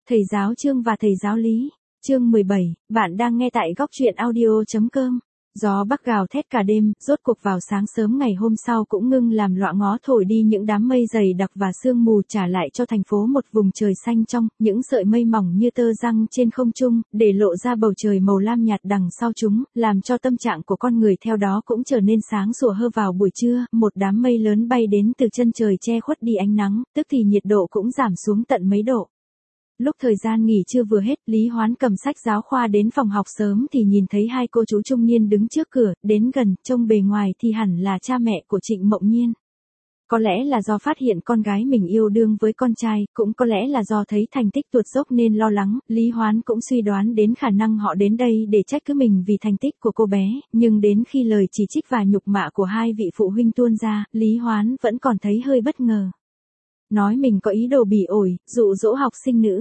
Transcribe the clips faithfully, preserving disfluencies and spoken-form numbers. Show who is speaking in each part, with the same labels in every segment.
Speaker 1: Thầy giáo Trương và thầy giáo Lý. Chương mười bảy, bạn đang nghe tại góc truyện audio.com. Gió bắc gào thét cả đêm, rốt cuộc vào sáng sớm ngày hôm sau cũng ngưng làm loạ ngó thổi đi những đám mây dày đặc và sương mù, trả lại cho thành phố một vùng trời xanh trong, những sợi mây mỏng như tơ răng trên không trung, để lộ ra bầu trời màu lam nhạt đằng sau chúng, làm cho tâm trạng của con người theo đó cũng trở nên sáng sủa hơn. Vào buổi trưa, một đám mây lớn bay đến từ chân trời che khuất đi ánh nắng, tức thì nhiệt độ cũng giảm xuống tận mấy độ. Lúc thời gian nghỉ trưa vừa hết, Lý Hoán cầm sách giáo khoa đến phòng học sớm thì nhìn thấy hai cô chú trung niên đứng trước cửa, đến gần, trông bề ngoài thì hẳn là cha mẹ của Trịnh Mộng Nhiên. Có lẽ là do phát hiện con gái mình yêu đương với con trai, cũng có lẽ là do thấy thành tích tuột dốc nên lo lắng, Lý Hoán cũng suy đoán đến khả năng họ đến đây để trách cứ mình vì thành tích của cô bé, nhưng đến khi lời chỉ trích và nhục mạ của hai vị phụ huynh tuôn ra, Lý Hoán vẫn còn thấy hơi bất ngờ. Nói mình có ý đồ bỉ ổi, dụ dỗ học sinh nữ.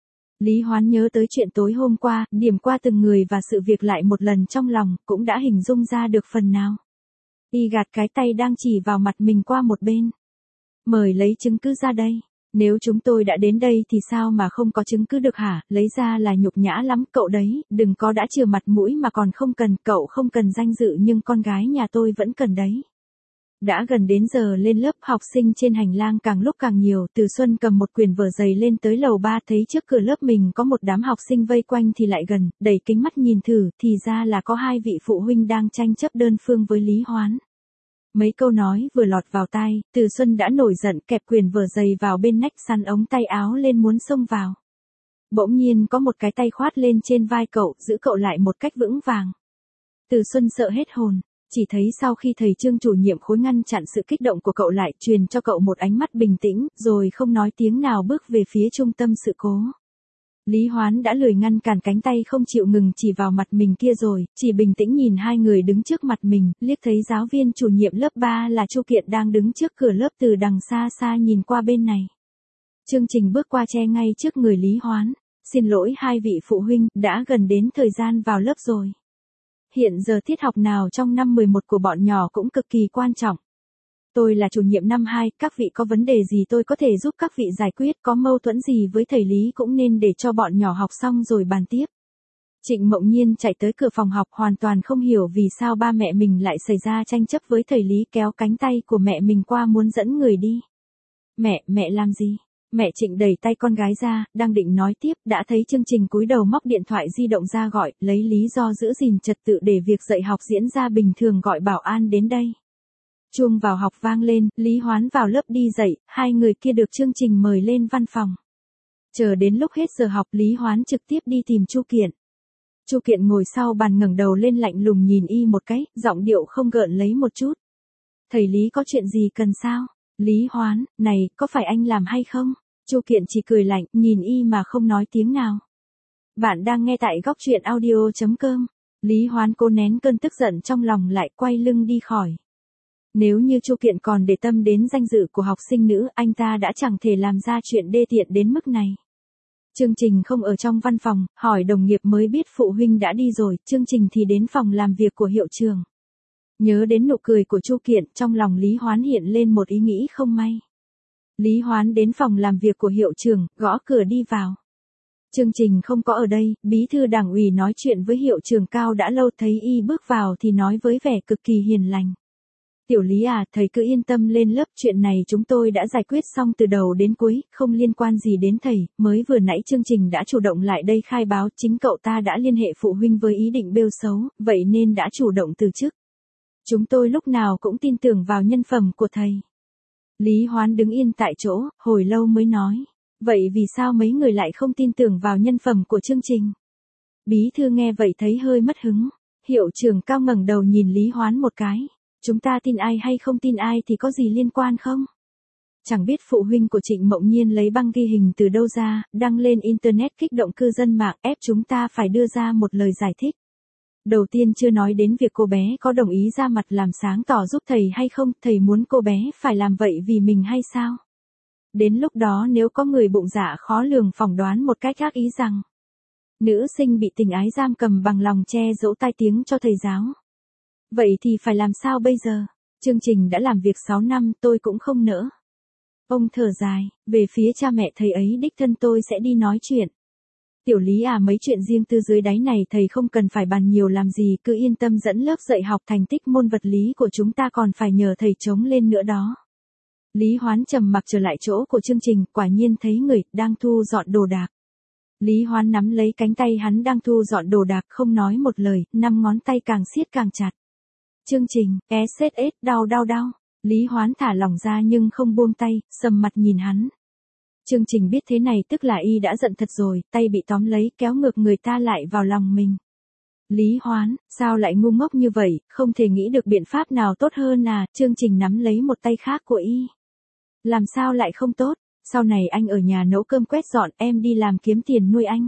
Speaker 1: Lý Hoán nhớ tới chuyện tối hôm qua, điểm qua từng người và sự việc lại một lần trong lòng, cũng đã hình dung ra được phần nào. Y gạt cái tay đang chỉ vào mặt mình qua một bên. Mời lấy chứng cứ ra đây. Nếu chúng tôi đã đến đây thì sao mà không có chứng cứ được hả? Lấy ra là nhục nhã lắm cậu đấy, đừng có đã chừa mặt mũi mà còn không cần, cậu không cần danh dự nhưng con gái nhà tôi vẫn cần đấy. Đã gần đến giờ lên lớp, học sinh trên hành lang càng lúc càng nhiều, Từ Xuân cầm một quyển vở dày lên tới lầu ba, thấy trước cửa lớp mình có một đám học sinh vây quanh thì lại gần, đẩy kính mắt nhìn thử, thì ra là có hai vị phụ huynh đang tranh chấp đơn phương với Lý Hoán. Mấy câu nói vừa lọt vào tai, Từ Xuân đã nổi giận, kẹp quyển vở dày vào bên nách, sắn ống tay áo lên muốn xông vào. Bỗng nhiên có một cái tay khoát lên trên vai cậu, giữ cậu lại một cách vững vàng. Từ Xuân sợ hết hồn. Chỉ thấy sau khi thầy Trương chủ nhiệm khối ngăn chặn sự kích động của cậu lại, truyền cho cậu một ánh mắt bình tĩnh, rồi không nói tiếng nào bước về phía trung tâm sự cố. Lý Hoán đã lười ngăn cản, cánh tay không chịu ngừng chỉ vào mặt mình kia rồi, chỉ bình tĩnh nhìn hai người đứng trước mặt mình, liếc thấy giáo viên chủ nhiệm lớp ba là Chu Kiện đang đứng trước cửa lớp từ đằng xa xa nhìn qua bên này. Chương Trình bước qua che ngay trước người Lý Hoán. Xin lỗi hai vị phụ huynh, đã gần đến thời gian vào lớp rồi. Hiện giờ tiết học nào trong năm mười một của bọn nhỏ cũng cực kỳ quan trọng. Tôi là chủ nhiệm năm hai, các vị có vấn đề gì tôi có thể giúp các vị giải quyết, có mâu thuẫn gì với thầy Lý cũng nên để cho bọn nhỏ học xong rồi bàn tiếp. Trịnh Mộng Nhiên chạy tới cửa phòng học, hoàn toàn không hiểu vì sao ba mẹ mình lại xảy ra tranh chấp với thầy Lý, kéo cánh tay của mẹ mình qua muốn dẫn người đi. Mẹ, mẹ làm gì? Mẹ Trịnh đẩy tay con gái ra, đang định nói tiếp, đã thấy Chương Trình cúi đầu móc điện thoại di động ra gọi, lấy lý do giữ gìn trật tự để việc dạy học diễn ra bình thường, gọi bảo an đến đây. Chuông vào học vang lên, Lý Hoán vào lớp đi dạy, hai người kia được Chương Trình mời lên văn phòng. Chờ đến lúc hết giờ học, Lý Hoán trực tiếp đi tìm Chu Kiện. Chu Kiện ngồi sau bàn ngẩng đầu lên lạnh lùng nhìn y một cái, giọng điệu không gợn lấy một chút. Thầy Lý có chuyện gì cần sao? Lý Hoán, này, có phải anh làm hay không? Chu Kiện chỉ cười lạnh, nhìn y mà không nói tiếng nào. Bạn đang nghe tại góc truyện audio.com. Lý Hoán cố nén cơn tức giận trong lòng lại, quay lưng đi khỏi. Nếu như Chu Kiện còn để tâm đến danh dự của học sinh nữ, anh ta đã chẳng thể làm ra chuyện đê tiện đến mức này. Chương Trình không ở trong văn phòng, hỏi đồng nghiệp mới biết phụ huynh đã đi rồi, Chương Trình thì đến phòng làm việc của hiệu trưởng. Nhớ đến nụ cười của Chu Kiện, trong lòng Lý Hoán hiện lên một ý nghĩ không may. Lý Hoán đến phòng làm việc của hiệu trưởng, gõ cửa đi vào. Chương Trình không có ở đây, bí thư đảng ủy nói chuyện với hiệu trưởng Cao đã lâu, thấy y bước vào thì nói với vẻ cực kỳ hiền lành. Tiểu Lý à, thầy cứ yên tâm lên lớp, chuyện này chúng tôi đã giải quyết xong từ đầu đến cuối, không liên quan gì đến thầy, mới vừa nãy Chương Trình đã chủ động lại đây khai báo, chính cậu ta đã liên hệ phụ huynh với ý định bêu xấu, vậy nên đã chủ động từ chức. Chúng tôi lúc nào cũng tin tưởng vào nhân phẩm của thầy. Lý Hoán đứng yên tại chỗ, hồi lâu mới nói. Vậy vì sao mấy người lại không tin tưởng vào nhân phẩm của Chương Trình? Bí thư nghe vậy thấy hơi mất hứng. Hiệu trưởng Cao ngẩng đầu nhìn Lý Hoán một cái. Chúng ta tin ai hay không tin ai thì có gì liên quan không? Chẳng biết phụ huynh của Trịnh Mộng Nhiên lấy băng ghi hình từ đâu ra, đăng lên internet kích động cư dân mạng, ép chúng ta phải đưa ra một lời giải thích. Đầu tiên chưa nói đến việc cô bé có đồng ý ra mặt làm sáng tỏ giúp thầy hay không, thầy muốn cô bé phải làm vậy vì mình hay sao? Đến lúc đó nếu có người bụng dạ khó lường phỏng đoán một cách ác ý rằng nữ sinh bị tình ái giam cầm bằng lòng che giấu tai tiếng cho thầy giáo. Vậy thì phải làm sao bây giờ? Chương Trình đã làm việc sáu năm, tôi cũng không nỡ. Ông thở dài, về phía cha mẹ thầy ấy đích thân tôi sẽ đi nói chuyện. Tiểu Lý à, mấy chuyện riêng tư dưới đáy này thầy không cần phải bàn nhiều làm gì, cứ yên tâm dẫn lớp dạy học, thành tích môn vật lý của chúng ta còn phải nhờ thầy chống lên nữa đó. Lý Hoán trầm mặc trở lại chỗ của chương trình, quả nhiên thấy người đang thu dọn đồ đạc. Lý Hoán nắm lấy cánh tay hắn đang thu dọn đồ đạc không nói một lời, năm ngón tay càng siết càng chặt. Chương trình, ét ét ét, đau đau đau. Lý Hoán thả lỏng ra nhưng không buông tay, sầm mặt nhìn hắn. Chương trình biết thế này tức là y đã giận thật rồi, tay bị tóm lấy kéo ngược người ta lại vào lòng mình. Lý Hoán, sao lại ngu ngốc như vậy, không thể nghĩ được biện pháp nào tốt hơn à, chương trình nắm lấy một tay khác của y. Làm sao lại không tốt, sau này anh ở nhà nấu cơm quét dọn, em đi làm kiếm tiền nuôi anh.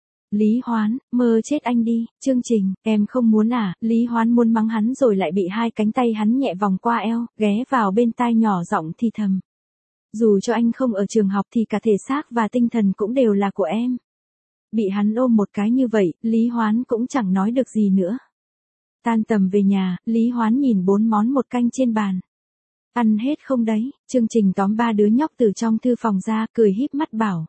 Speaker 1: Lý Hoán, mơ chết anh đi, chương trình, em không muốn à, Lý Hoán muốn mắng hắn rồi lại bị hai cánh tay hắn nhẹ vòng qua eo, ghé vào bên tai nhỏ giọng thì thầm. Dù cho anh không ở trường học thì cả thể xác và tinh thần cũng đều là của em. Bị hắn ôm một cái như vậy, Lý Hoán cũng chẳng nói được gì nữa. Tan tầm về nhà, Lý Hoán nhìn bốn món một canh trên bàn. Ăn hết không đấy, chương trình tóm ba đứa nhóc từ trong thư phòng ra, cười híp mắt bảo.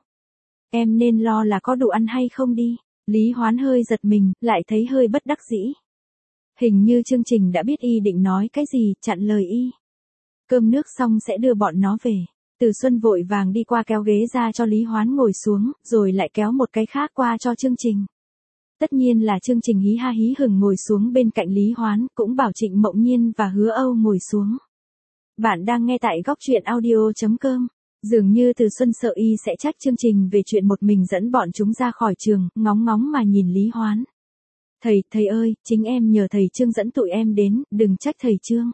Speaker 1: Em nên lo là có đủ ăn hay không đi. Lý Hoán hơi giật mình, lại thấy hơi bất đắc dĩ. Hình như chương trình đã biết y định nói cái gì, chặn lời y. Cơm nước xong sẽ đưa bọn nó về. Từ Xuân vội vàng đi qua kéo ghế ra cho Lý Hoán ngồi xuống, rồi lại kéo một cái khác qua cho chương trình. Tất nhiên là chương trình hí ha hí hửng ngồi xuống bên cạnh Lý Hoán, cũng bảo Trịnh Mộng Nhiên và Hứa Âu ngồi xuống. Bạn đang nghe tại góc truyện audio chấm com. Dường như Từ Xuân sợ y sẽ trách chương trình về chuyện một mình dẫn bọn chúng ra khỏi trường, ngóng ngóng mà nhìn Lý Hoán. Thầy, thầy ơi, chính em nhờ thầy Trương dẫn tụi em đến, đừng trách thầy Trương.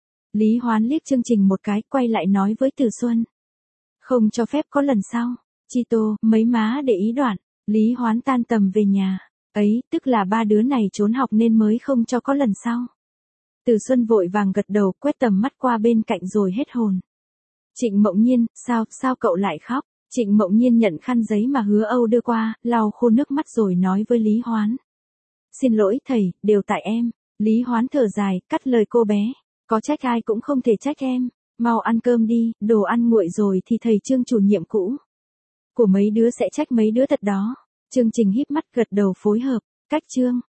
Speaker 1: Lý Hoán liếc chương trình một cái, quay lại nói với Từ Xuân. Không cho phép có lần sau. Chi Tô, mấy má để ý đoạn. Lý Hoán tan tầm về nhà. Ấy, tức là ba đứa này trốn học nên mới không cho có lần sau. Từ Xuân vội vàng gật đầu, quét tầm mắt qua bên cạnh rồi hết hồn. Trịnh Mộng Nhiên, sao, sao cậu lại khóc? Trịnh Mộng Nhiên nhận khăn giấy mà Hứa Âu đưa qua, lau khô nước mắt rồi nói với Lý Hoán. Xin lỗi thầy, đều tại em. Lý Hoán thở dài, cắt lời cô bé. Có trách ai cũng không thể trách em. Mau ăn cơm đi, đồ ăn nguội rồi thì thầy Trương chủ nhiệm cũ của mấy đứa sẽ trách mấy đứa thật đó. Chương trình híp mắt gật đầu phối hợp. Cách Trương,